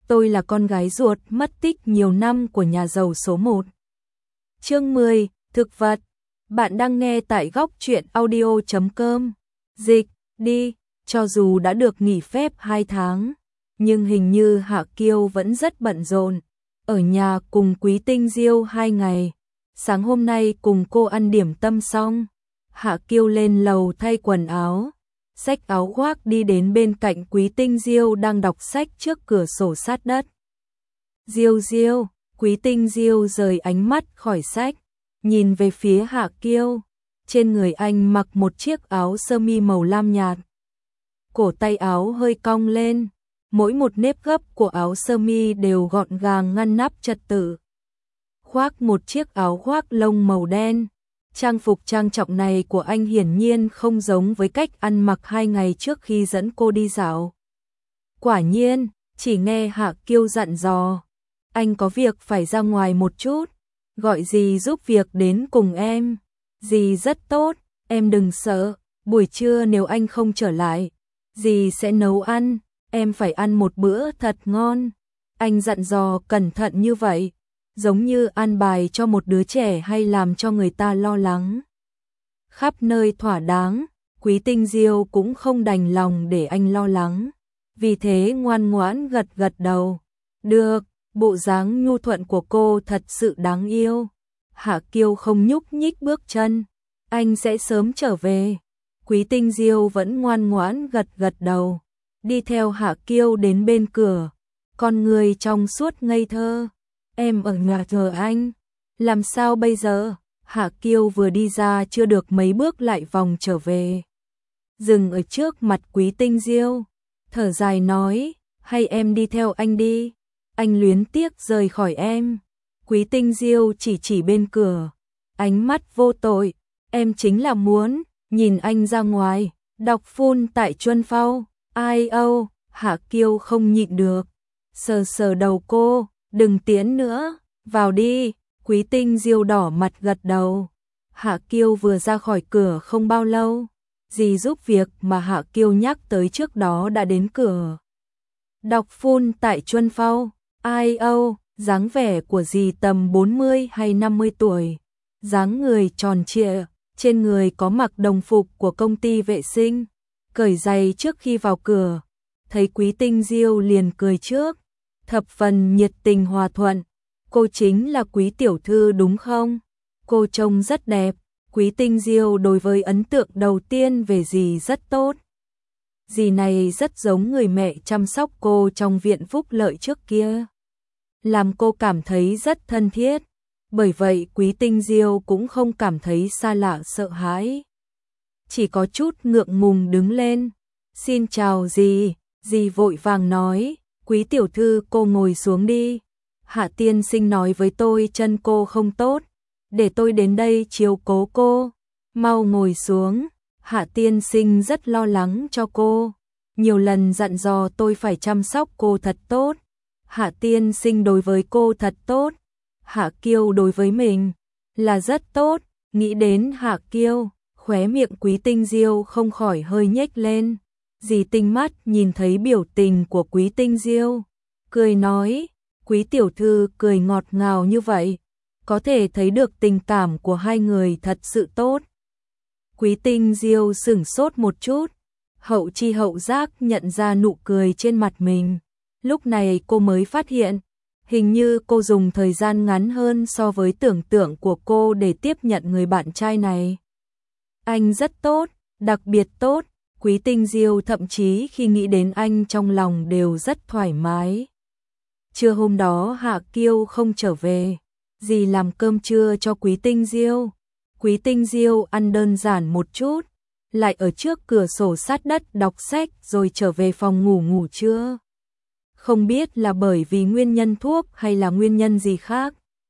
tôi là con gái ruột mất tích nhiều năm của nhà giàu số 1. Chương 10, thực vật. Bạn đang nghe tại góc truyện audio.com. Dịch, đi, cho dù đã được nghỉ phép 2 tháng, nhưng hình như Hạ Kiêu vẫn rất bận rộn. Ở nhà cùng Quý Tinh Diêu 2 ngày, sáng hôm nay cùng cô ăn điểm tâm xong, Hạ Kiêu lên lầu thay quần áo, xách áo khoác đi đến bên cạnh Quý Tinh Diêu đang đọc sách trước cửa sổ sát đất. Diêu Diêu, Quý Tinh Diêu rời ánh mắt khỏi sách, nhìn về phía Hạ Kiêu. Trên người anh mặc một chiếc áo sơ mi màu lam nhạt. Cổ tay áo hơi cong lên, mỗi một nếp gấp của áo sơ mi đều gọn gàng ngăn nắp trật tự. Khoác một chiếc áo khoác lông màu đen. Trang phục trang trọng này của anh hiển nhiên không giống với cách ăn mặc 2 ngày trước khi dẫn cô đi dạo. Quả nhiên, chỉ nghe Hạ Kiêu dặn dò, anh có việc phải ra ngoài một chút, gọi dì giúp việc đến cùng em. Dì rất tốt, em đừng sợ, buổi trưa nếu anh không trở lại, dì sẽ nấu ăn, em phải ăn một bữa thật ngon. Anh dặn dò cẩn thận như vậy, giống như an bài cho một đứa trẻ hay làm cho người ta lo lắng. Khắp nơi thỏa đáng, Quý Tinh Diêu cũng không đành lòng để anh lo lắng, vì thế ngoan ngoãn gật gật đầu. Được, bộ dáng nhu thuận của cô thật sự đáng yêu. Hạ Kiêu không nhúc nhích bước chân, anh sẽ sớm trở về. Quý Tinh Diêu vẫn ngoan ngoãn gật gật đầu, đi theo Hạ Kiêu đến bên cửa, con người trong suốt ngây thơ. Em ở nhà chờ anh. Làm sao bây giờ? Hạ Kiêu vừa đi ra chưa được mấy bước lại vòng trở về, dừng ở trước mặt Quý Tinh Diêu, thở dài nói, hay em đi theo anh đi, anh luyến tiếc rời khỏi em. Quý Tinh Diêu chỉ bên cửa, ánh mắt vô tội, em chính là muốn nhìn anh ra ngoài, đọc phun tại Chuân Phao. Ai âu, Hạ Kiêu không nhịn được, sờ sờ đầu cô, đừng tiến nữa, vào đi. Quý Tinh Diêu đỏ mặt gật đầu. Hạ Kiêu vừa ra khỏi cửa không bao lâu, dì giúp việc mà Hạ Kiêu nhắc tới trước đó đã đến cửa. Đọc phun tại Chuân Phao. Ai âu, dáng vẻ của dì tầm 40 hay 50 tuổi, dáng người tròn trịa, trên người có mặc đồng phục của công ty vệ sinh, cởi giày trước khi vào cửa. Thấy Quý Tinh Diêu liền cười trước, thập phần nhiệt tình hòa thuận. Cô chính là Quý tiểu thư đúng không? Cô trông rất đẹp. Quý Tinh Diêu đối với ấn tượng đầu tiên về dì rất tốt. Dì này rất giống người mẹ chăm sóc cô trong viện phúc lợi trước kia, làm cô cảm thấy rất thân thiết. Bởi vậy Quý Tinh Diêu cũng không cảm thấy xa lạ sợ hãi, chỉ có chút ngượng ngùng đứng lên. Xin chào dì. Dì vội vàng nói, Quý tiểu thư cô ngồi xuống đi. Hạ tiên sinh nói với tôi chân cô không tốt, để tôi đến đây chiếu cố cô. Mau ngồi xuống, Hạ tiên sinh rất lo lắng cho cô, nhiều lần dặn dò tôi phải chăm sóc cô thật tốt. Hạ tiên sinh đối với cô thật tốt, Hạ Kiêu đối với mình là rất tốt. Nghĩ đến Hạ Kiêu, khóe miệng Quý Tinh Diêu không khỏi hơi nhếch lên. Dì tinh mắt nhìn thấy biểu tình của Quý Tinh Diêu, cười nói, Quý tiểu thư cười ngọt ngào như vậy, có thể thấy được tình cảm của hai người thật sự tốt. Quý Tinh Diêu sửng sốt một chút, hậu chi hậu giác nhận ra nụ cười trên mặt mình. Lúc này cô mới phát hiện, hình như cô dùng thời gian ngắn hơn so với tưởng tượng của cô để tiếp nhận người bạn trai này. Anh rất tốt, đặc biệt tốt. Quý Tinh Diêu thậm chí khi nghĩ đến anh trong lòng đều rất thoải mái. Trưa hôm đó Hạ Kiêu không trở về, dì làm cơm trưa cho Quý Tinh Diêu. Quý Tinh Diêu ăn đơn giản một chút, lại ở trước cửa sổ sát đất đọc sách rồi trở về phòng ngủ trưa. Không biết là bởi vì nguyên nhân thuốc hay là nguyên nhân gì khác,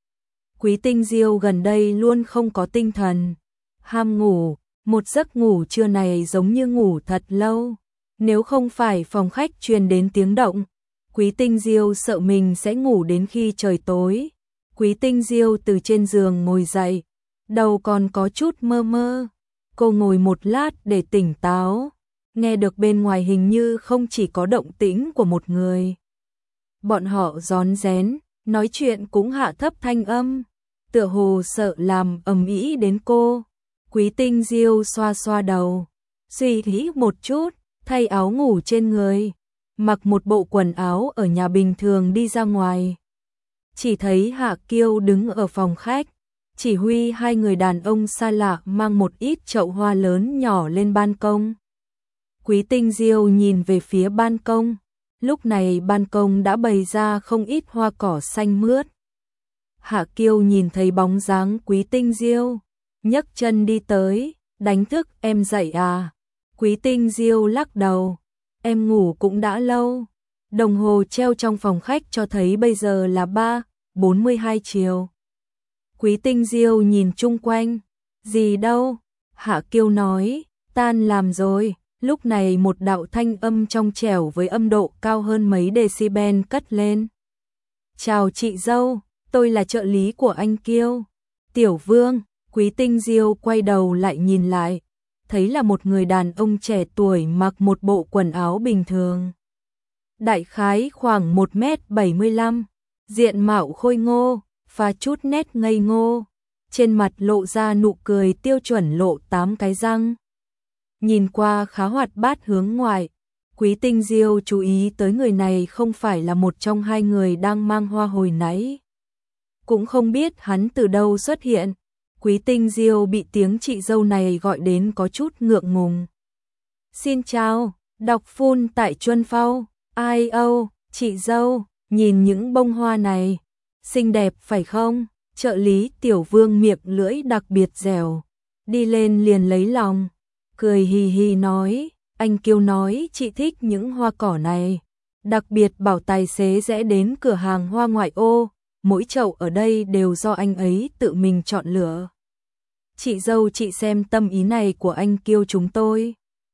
Quý Tinh Diêu gần đây luôn không có tinh thần, ham ngủ. Một giấc ngủ trưa này giống như ngủ thật lâu. Nếu không phải phòng khách truyền đến tiếng động, Quý Tinh Diêu sợ mình sẽ ngủ đến khi trời tối. Quý Tinh Diêu từ trên giường ngồi dậy, đầu còn có chút mơ mơ. Cô ngồi một lát để tỉnh táo, nghe được bên ngoài hình như không chỉ có động tĩnh của một người. bọn họ rón rén, nói chuyện cũng hạ thấp thanh âm, tựa hồ sợ làm ầm ĩ đến cô. Quý Tinh Diêu xoa xoa đầu, suy nghĩ một chút, thay áo ngủ trên người, mặc một bộ quần áo ở nhà bình thường đi ra ngoài. Chỉ thấy Hạ Kiêu đứng ở phòng khách, chỉ huy hai người đàn ông xa lạ mang một ít chậu hoa lớn nhỏ lên ban công. Quý Tinh Diêu nhìn về phía ban công, lúc này ban công đã bày ra không ít hoa cỏ xanh mướt. Hạ Kiêu nhìn thấy bóng dáng Quý Tinh Diêu, nhấc chân đi tới, đánh thức em dậy à? Quý Tinh Diêu lắc đầu, em ngủ cũng đã lâu. Đồng hồ treo trong phòng khách cho thấy bây giờ là 3:42 chiều. Quý Tinh Diêu nhìn chung quanh, gì đâu? Hạ Kiêu nói, tan làm rồi. Lúc này một đạo thanh âm trong trẻo với âm độ cao hơn mấy decibel cất lên. Chào chị dâu, tôi là trợ lý của anh Kiêu. Tiểu Vương. Quý Tinh Diêu quay đầu lại nhìn lại, thấy là một người đàn ông trẻ tuổi mặc một bộ quần áo bình thường. Đại khái khoảng 1m75, diện mạo khôi ngô, pha chút nét ngây ngô, trên mặt lộ ra nụ cười tiêu chuẩn lộ 8 cái răng. Nhìn qua khá hoạt bát hướng ngoại, Quý Tinh Diêu chú ý tới người này không phải là một trong hai người đang mang hoa hồi nãy. Cũng không biết hắn từ đâu xuất hiện. Quý Tinh Diêu bị tiếng chị dâu này gọi đến có chút ngượng ngùng. Xin chào, đọc phun tại Chuân Phao. Ai âu, chị dâu, nhìn những bông hoa này, xinh đẹp phải không? Trợ lý Tiểu Vương miệng lưỡi đặc biệt dẻo, đi lên liền lấy lòng, cười hì hì nói, anh Kiêu nói chị thích những hoa cỏ này, đặc biệt bảo tài xế rẽ đến cửa hàng hoa ngoại ô, mỗi chậu ở đây đều do anh ấy tự mình chọn lựa. Chị dâu chị xem tâm ý này của anh Kiêu chúng tôi.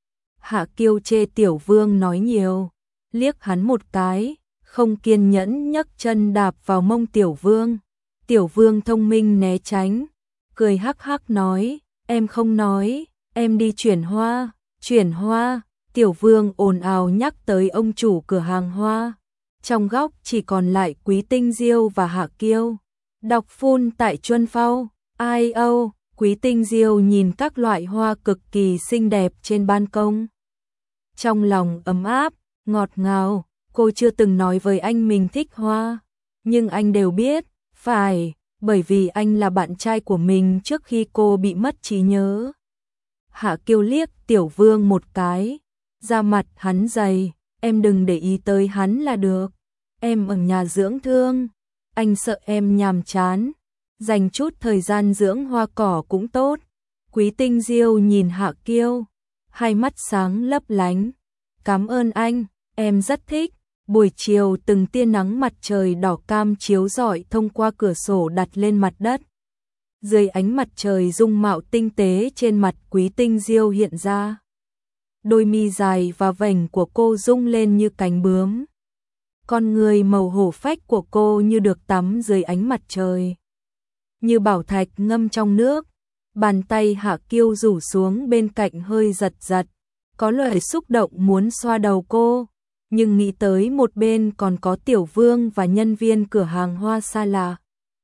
Hạ Kiêu chê Tiểu Vương nói nhiều, liếc hắn một cái, không kiên nhẫn nhấc chân đạp vào mông Tiểu Vương. Tiểu Vương thông minh né tránh, cười hắc hắc nói, em không nói, em đi chuyển hoa. Chuyển hoa, Tiểu Vương ồn ào nhắc tới ông chủ cửa hàng hoa. Trong góc chỉ còn lại Quý Tinh Diêu và Hạ Kiêu. Đọc phun tại Chuân Phao. Ai âu, Quý Tinh Diêu nhìn các loại hoa cực kỳ xinh đẹp trên ban công. Trong lòng ấm áp, ngọt ngào, cô chưa từng nói với anh mình thích hoa, nhưng anh đều biết, phải, bởi vì anh là bạn trai của mình trước khi cô bị mất trí nhớ. Hạ Kiêu liếc Tiểu Vương một cái, da mặt hắn dày, em đừng để ý tới hắn là được, em ở nhà dưỡng thương, anh sợ em nhàm chán, dành chút thời gian dưỡng hoa cỏ cũng tốt. Quý Tinh Diêu nhìn Hạ Kiêu, hai mắt sáng lấp lánh, cảm ơn anh, em rất thích. Buổi chiều từng tia nắng mặt trời đỏ cam chiếu rọi thông qua cửa sổ đặt lên mặt đất. Dưới ánh mặt trời dung mạo tinh tế trên mặt Quý Tinh Diêu hiện ra. Đôi mi dài và vành của cô rung lên như cánh bướm. Con người màu hổ phách của cô như được tắm dưới ánh mặt trời. Như bảo thạch ngâm trong nước, bàn tay Hạ Kiêu rủ xuống bên cạnh hơi giật giật. Có loại xúc động muốn xoa đầu cô, nhưng nghĩ tới một bên còn có Tiểu Vương và nhân viên cửa hàng hoa xa lạ.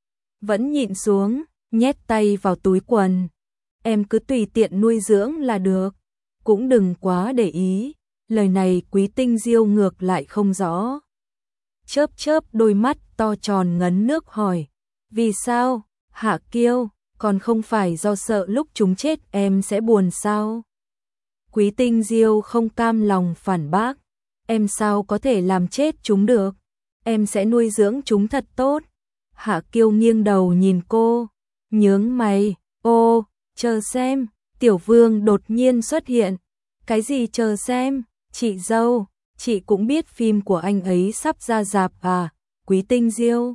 Vẫn nhịn xuống, nhét tay vào túi quần. Em cứ tùy tiện nuôi dưỡng là được, cũng đừng quá để ý. Lời này Quý Tinh Diêu ngược lại không rõ. Chớp chớp đôi mắt to tròn ngấn nước hỏi, vì sao? Hạ Kiêu, còn không phải do sợ lúc chúng chết em sẽ buồn sao? Quý Tinh Diêu không cam lòng phản bác, em sao có thể làm chết chúng được, em sẽ nuôi dưỡng chúng thật tốt. Hạ Kiêu nghiêng đầu nhìn cô, nhướng mày, ô, chờ xem. Tiểu Vương đột nhiên xuất hiện, cái gì chờ xem, chị dâu, chị cũng biết phim của anh ấy sắp ra rạp à? Quý Tinh Diêu.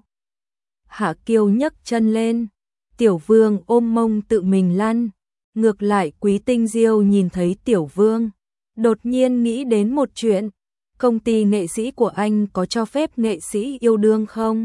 Hạ Kiêu nhấc chân lên, Tiểu Vương ôm mông tự mình lăn. Ngược lại Quý Tinh Diêu nhìn thấy Tiểu Vương, đột nhiên nghĩ đến một chuyện, công ty nghệ sĩ của anh có cho phép nghệ sĩ yêu đương không?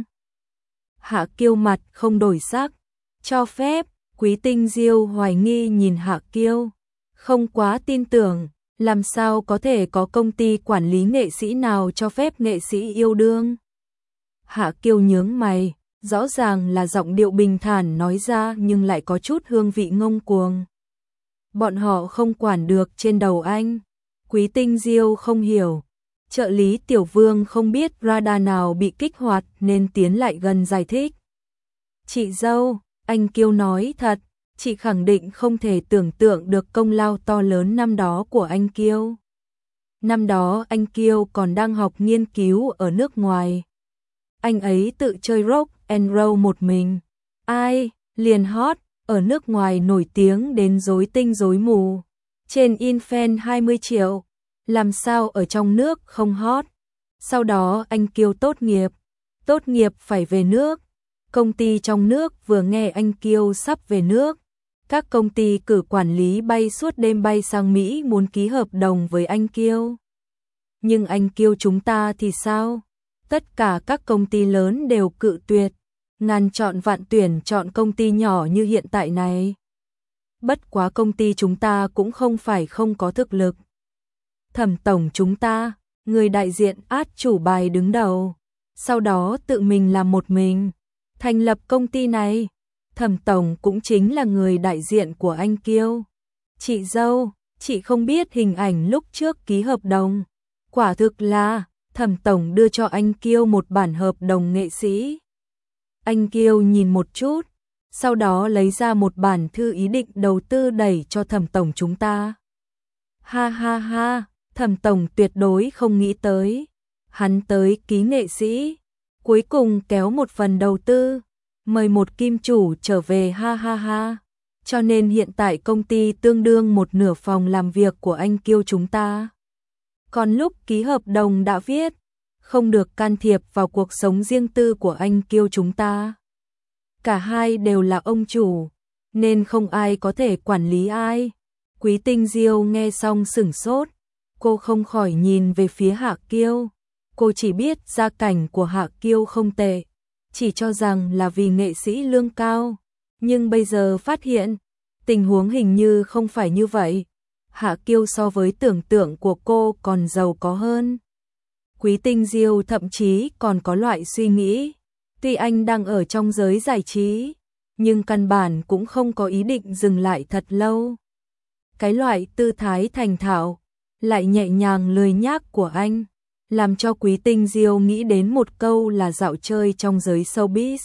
Hạ Kiêu mặt không đổi sắc, cho phép. Quý Tinh Diêu hoài nghi nhìn Hạ Kiêu, không quá tin tưởng, làm sao có thể có công ty quản lý nghệ sĩ nào cho phép nghệ sĩ yêu đương? Hạ Kiêu nhướng mày, rõ ràng là giọng điệu bình thản nói ra nhưng lại có chút hương vị ngông cuồng. Bọn họ không quản được trên đầu anh. Quý Tinh Diêu không hiểu. Trợ lý Tiểu Vương không biết radar nào bị kích hoạt nên tiến lại gần giải thích. Chị dâu, anh Kiêu nói thật, chị khẳng định không thể tưởng tượng được công lao to lớn năm đó của anh Kiêu. Năm đó anh Kiêu còn đang học nghiên cứu ở nước ngoài. Anh ấy tự chơi rock and roll một mình. Ai, liền hot, ở nước ngoài nổi tiếng đến rối tinh rối mù. Trên in fan 20 triệu, làm sao ở trong nước không hot. Sau đó anh Kiêu tốt nghiệp phải về nước. Công ty trong nước vừa nghe anh Kiêu sắp về nước. Các công ty cử quản lý bay suốt đêm bay sang Mỹ muốn ký hợp đồng với anh Kiêu. Nhưng anh Kiêu chúng ta thì sao? Tất cả các công ty lớn đều cự tuyệt, ngàn chọn vạn tuyển chọn công ty nhỏ như hiện tại này. Bất quá công ty chúng ta cũng không phải không có thực lực. Thẩm tổng chúng ta, người đại diện át chủ bài đứng đầu, sau đó tự mình làm một mình, thành lập công ty này. Thẩm tổng cũng chính là người đại diện của anh Kiêu. Chị dâu, chị không biết hình ảnh lúc trước ký hợp đồng. Quả thực là Thẩm tổng đưa cho anh Kiêu một bản hợp đồng nghệ sĩ. Anh Kiêu nhìn một chút, sau đó lấy ra một bản thư ý định đầu tư đẩy cho Thẩm tổng chúng ta. Ha ha ha, Thẩm tổng tuyệt đối không nghĩ tới. Hắn tới ký nghệ sĩ, cuối cùng kéo một phần đầu tư, mời một kim chủ trở về ha ha ha. Cho nên hiện tại công ty tương đương một nửa phòng làm việc của anh Kiêu chúng ta. Còn lúc ký hợp đồng đã viết, không được can thiệp vào cuộc sống riêng tư của anh Kiêu chúng ta. Cả hai đều là ông chủ, nên không ai có thể quản lý ai. Quý Tinh Diêu nghe xong sửng sốt, cô không khỏi nhìn về phía Hạ Kiêu. Cô chỉ biết gia cảnh của Hạ Kiêu không tệ, chỉ cho rằng là vì nghệ sĩ lương cao. Nhưng bây giờ phát hiện, tình huống hình như không phải như vậy. Hạ Kiêu so với tưởng tượng của cô còn giàu có hơn. Quý Tinh Diêu thậm chí còn có loại suy nghĩ, tuy anh đang ở trong giới giải trí, nhưng căn bản cũng không có ý định dừng lại thật lâu. Cái loại tư thái thành thạo, lại nhẹ nhàng lười nhác của anh, làm cho Quý Tinh Diêu nghĩ đến một câu là dạo chơi trong giới showbiz.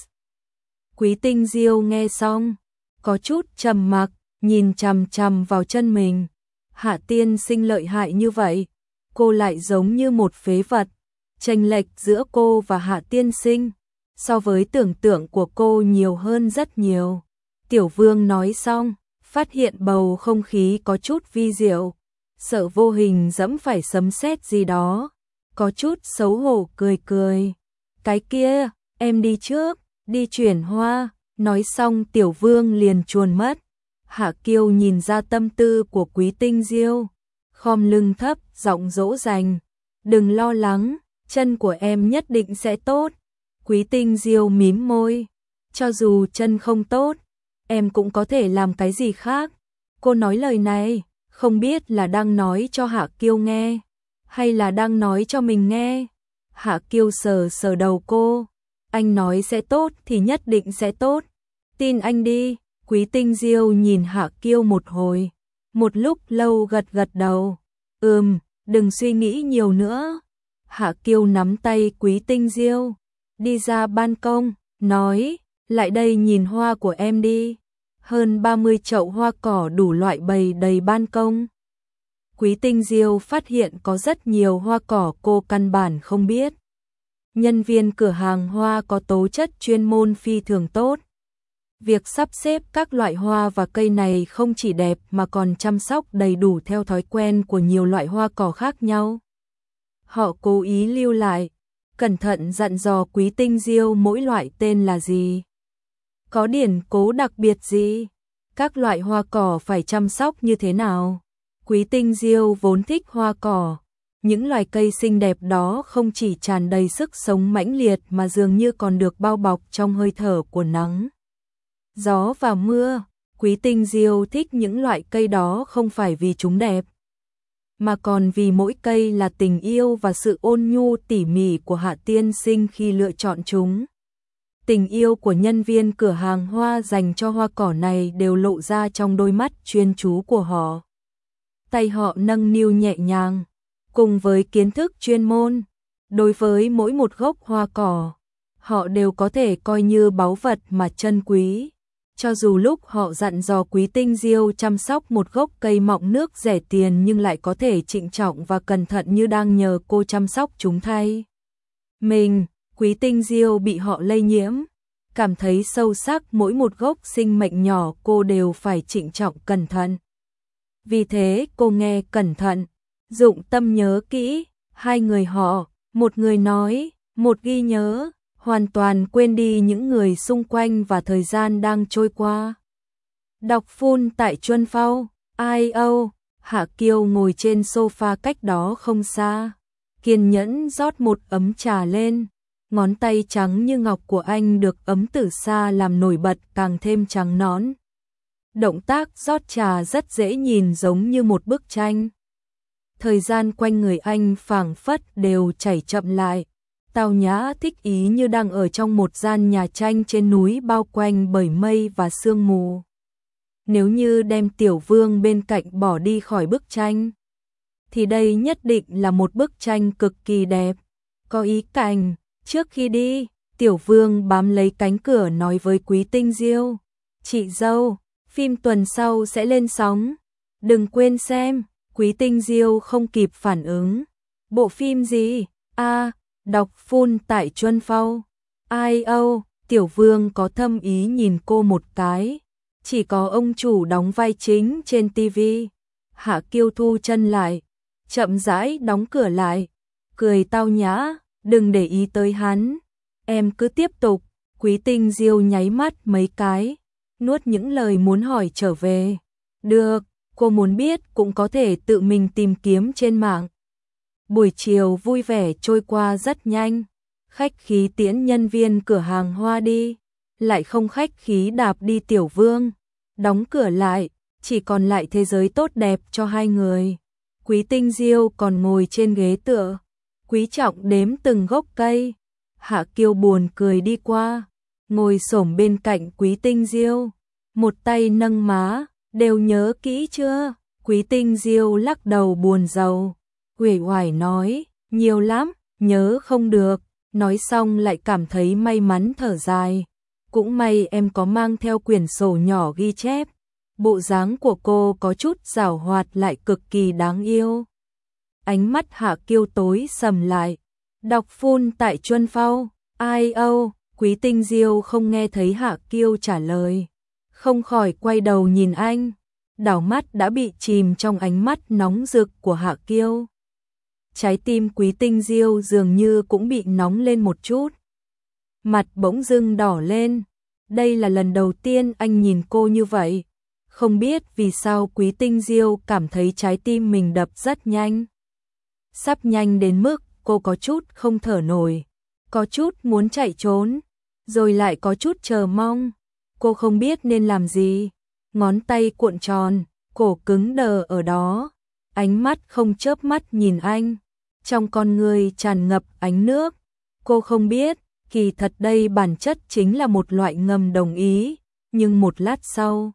Quý Tinh Diêu nghe xong, có chút trầm mặc, nhìn chằm chằm vào chân mình. Hạ tiên sinh lợi hại như vậy, cô lại giống như một phế vật. Chênh lệch giữa cô và Hạ tiên sinh, so với tưởng tượng của cô nhiều hơn rất nhiều. Tiểu Vương nói xong, phát hiện bầu không khí có chút vi diệu, sợ vô hình dẫm phải sấm sét gì đó, có chút xấu hổ cười cười. Cái kia, em đi trước, đi chuyển hoa. Nói xong Tiểu Vương liền chuồn mất. Hạ Kiêu nhìn ra tâm tư của Quý Tinh Diêu, khom lưng thấp, giọng dỗ dành. Đừng lo lắng, chân của em nhất định sẽ tốt. Quý Tinh Diêu mím môi. Cho dù chân không tốt, em cũng có thể làm cái gì khác. Cô nói lời này, không biết là đang nói cho Hạ Kiêu nghe, hay là đang nói cho mình nghe. Hạ Kiêu sờ sờ đầu cô. Anh nói sẽ tốt thì nhất định sẽ tốt. Tin anh đi. Quý Tinh Diêu nhìn Hạ Kiêu một hồi, một lúc lâu gật gật đầu. Đừng suy nghĩ nhiều nữa. Hạ Kiêu nắm tay Quý Tinh Diêu, đi ra ban công, nói, lại đây nhìn hoa của em đi. Hơn 30 chậu hoa cỏ đủ loại bày đầy ban công. Quý Tinh Diêu phát hiện có rất nhiều hoa cỏ cô căn bản không biết. Nhân viên cửa hàng hoa có tố chất chuyên môn phi thường tốt. Việc sắp xếp các loại hoa và cây này không chỉ đẹp mà còn chăm sóc đầy đủ theo thói quen của nhiều loại hoa cỏ khác nhau. Họ cố ý lưu lại, cẩn thận dặn dò Quý Tinh Diêu mỗi loại tên là gì, có điển cố đặc biệt gì, các loại hoa cỏ phải chăm sóc như thế nào. Quý Tinh Diêu vốn thích hoa cỏ, những loài cây xinh đẹp đó không chỉ tràn đầy sức sống mãnh liệt mà dường như còn được bao bọc trong hơi thở của nắng, gió và mưa. Quý Tinh Diêu thích những loại cây đó không phải vì chúng đẹp, mà còn vì mỗi cây là tình yêu và sự ôn nhu tỉ mỉ của Hạ tiên sinh khi lựa chọn chúng. Tình yêu của nhân viên cửa hàng hoa dành cho hoa cỏ này đều lộ ra trong đôi mắt chuyên chú của họ. Tay họ nâng niu nhẹ nhàng, cùng với kiến thức chuyên môn, đối với mỗi một gốc hoa cỏ, họ đều có thể coi như báu vật mà trân quý. Cho dù lúc họ dặn dò Quý Tinh Diêu chăm sóc một gốc cây mọng nước rẻ tiền nhưng lại có thể trịnh trọng và cẩn thận như đang nhờ cô chăm sóc chúng thay mình. Quý Tinh Diêu bị họ lây nhiễm, cảm thấy sâu sắc mỗi một gốc sinh mệnh nhỏ cô đều phải trịnh trọng cẩn thận. Vì thế cô nghe cẩn thận, dụng tâm nhớ kỹ, hai người họ, một người nói, một ghi nhớ, hoàn toàn quên đi những người xung quanh và thời gian đang trôi qua. Đọc phun tại Chuân Phao, IO, Hạ Kiêu ngồi trên sofa cách đó không xa, kiên nhẫn rót một ấm trà lên. Ngón tay trắng như ngọc của anh được ấm từ xa làm nổi bật càng thêm trắng nõn. Động tác rót trà rất dễ nhìn giống như một bức tranh. Thời gian quanh người anh phảng phất đều chảy chậm lại, tao nhã thích ý như đang ở trong một gian nhà tranh trên núi bao quanh bởi mây và sương mù. Nếu như đem Tiểu Vương bên cạnh bỏ đi khỏi bức tranh, thì đây nhất định là một bức tranh cực kỳ đẹp, có ý cảnh. Trước khi đi, Tiểu Vương bám lấy cánh cửa nói với Quý Tinh Diêu, chị dâu, phim tuần sau sẽ lên sóng, đừng quên xem. Quý Tinh Diêu không kịp phản ứng, bộ phim gì? Đọc phun tại Chuân Phao, IO. Tiểu Vương có thâm ý nhìn cô một cái, chỉ có ông chủ đóng vai chính trên TV. Hạ Kiêu thu chân lại, chậm rãi đóng cửa lại, cười tao nhã. Đừng để ý tới hắn, em cứ tiếp tục. Quý Tinh Diêu nháy mắt mấy cái, nuốt những lời muốn hỏi trở về. Được, cô muốn biết cũng có thể tự mình tìm kiếm trên mạng. Buổi chiều vui vẻ trôi qua rất nhanh, khách khí tiễn nhân viên cửa hàng hoa đi, lại không khách khí đạp đi Tiểu Vương, đóng cửa lại, chỉ còn lại thế giới tốt đẹp cho hai người. Quý Tinh Diêu còn ngồi trên ghế tựa, quý trọng đếm từng gốc cây. Hạ Kiêu buồn cười đi qua, ngồi xổm bên cạnh Quý Tinh Diêu, một tay nâng má, đều nhớ kỹ chưa? Quý Tinh Diêu lắc đầu buồn rầu, uể oải nói, nhiều lắm, nhớ không được. Nói xong lại cảm thấy may mắn thở dài, cũng may em có mang theo quyển sổ nhỏ ghi chép. Bộ dáng của cô có chút giảo hoạt lại cực kỳ đáng yêu. Ánh mắt Hạ Kiêu tối sầm lại. Đọc phun tại Chuân Phao, IO. Quý Tinh Diêu không nghe thấy Hạ Kiêu trả lời, không khỏi quay đầu nhìn anh, đảo mắt đã bị chìm trong ánh mắt nóng rực của Hạ Kiêu. Trái tim Quý Tinh Diêu dường như cũng bị nóng lên một chút, mặt bỗng dưng đỏ lên. Đây là lần đầu tiên anh nhìn cô như vậy. Không biết vì sao Quý Tinh Diêu cảm thấy trái tim mình đập rất nhanh, sắp nhanh đến mức cô có chút không thở nổi, có chút muốn chạy trốn, rồi lại có chút chờ mong. Cô không biết nên làm gì, ngón tay cuộn tròn, cổ cứng đờ ở đó, ánh mắt không chớp mắt nhìn anh, trong con người tràn ngập ánh nước. Cô không biết, kỳ thật đây bản chất chính là một loại ngầm đồng ý, nhưng một lát sau,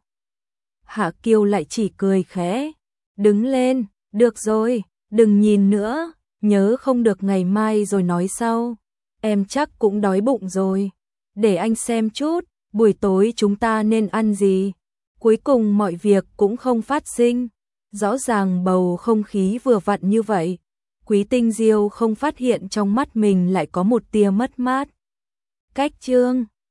Hạ Kiêu lại chỉ cười khẽ, đứng lên, được rồi, đừng nhìn nữa, nhớ không được ngày mai rồi nói sau. Em chắc cũng đói bụng rồi, để anh xem chút, buổi tối chúng ta nên ăn gì. Cuối cùng mọi việc cũng không phát sinh, rõ ràng bầu không khí vừa vặn như vậy. Quý Tinh Diêu không phát hiện trong mắt mình lại có một tia mất mát. Cách chương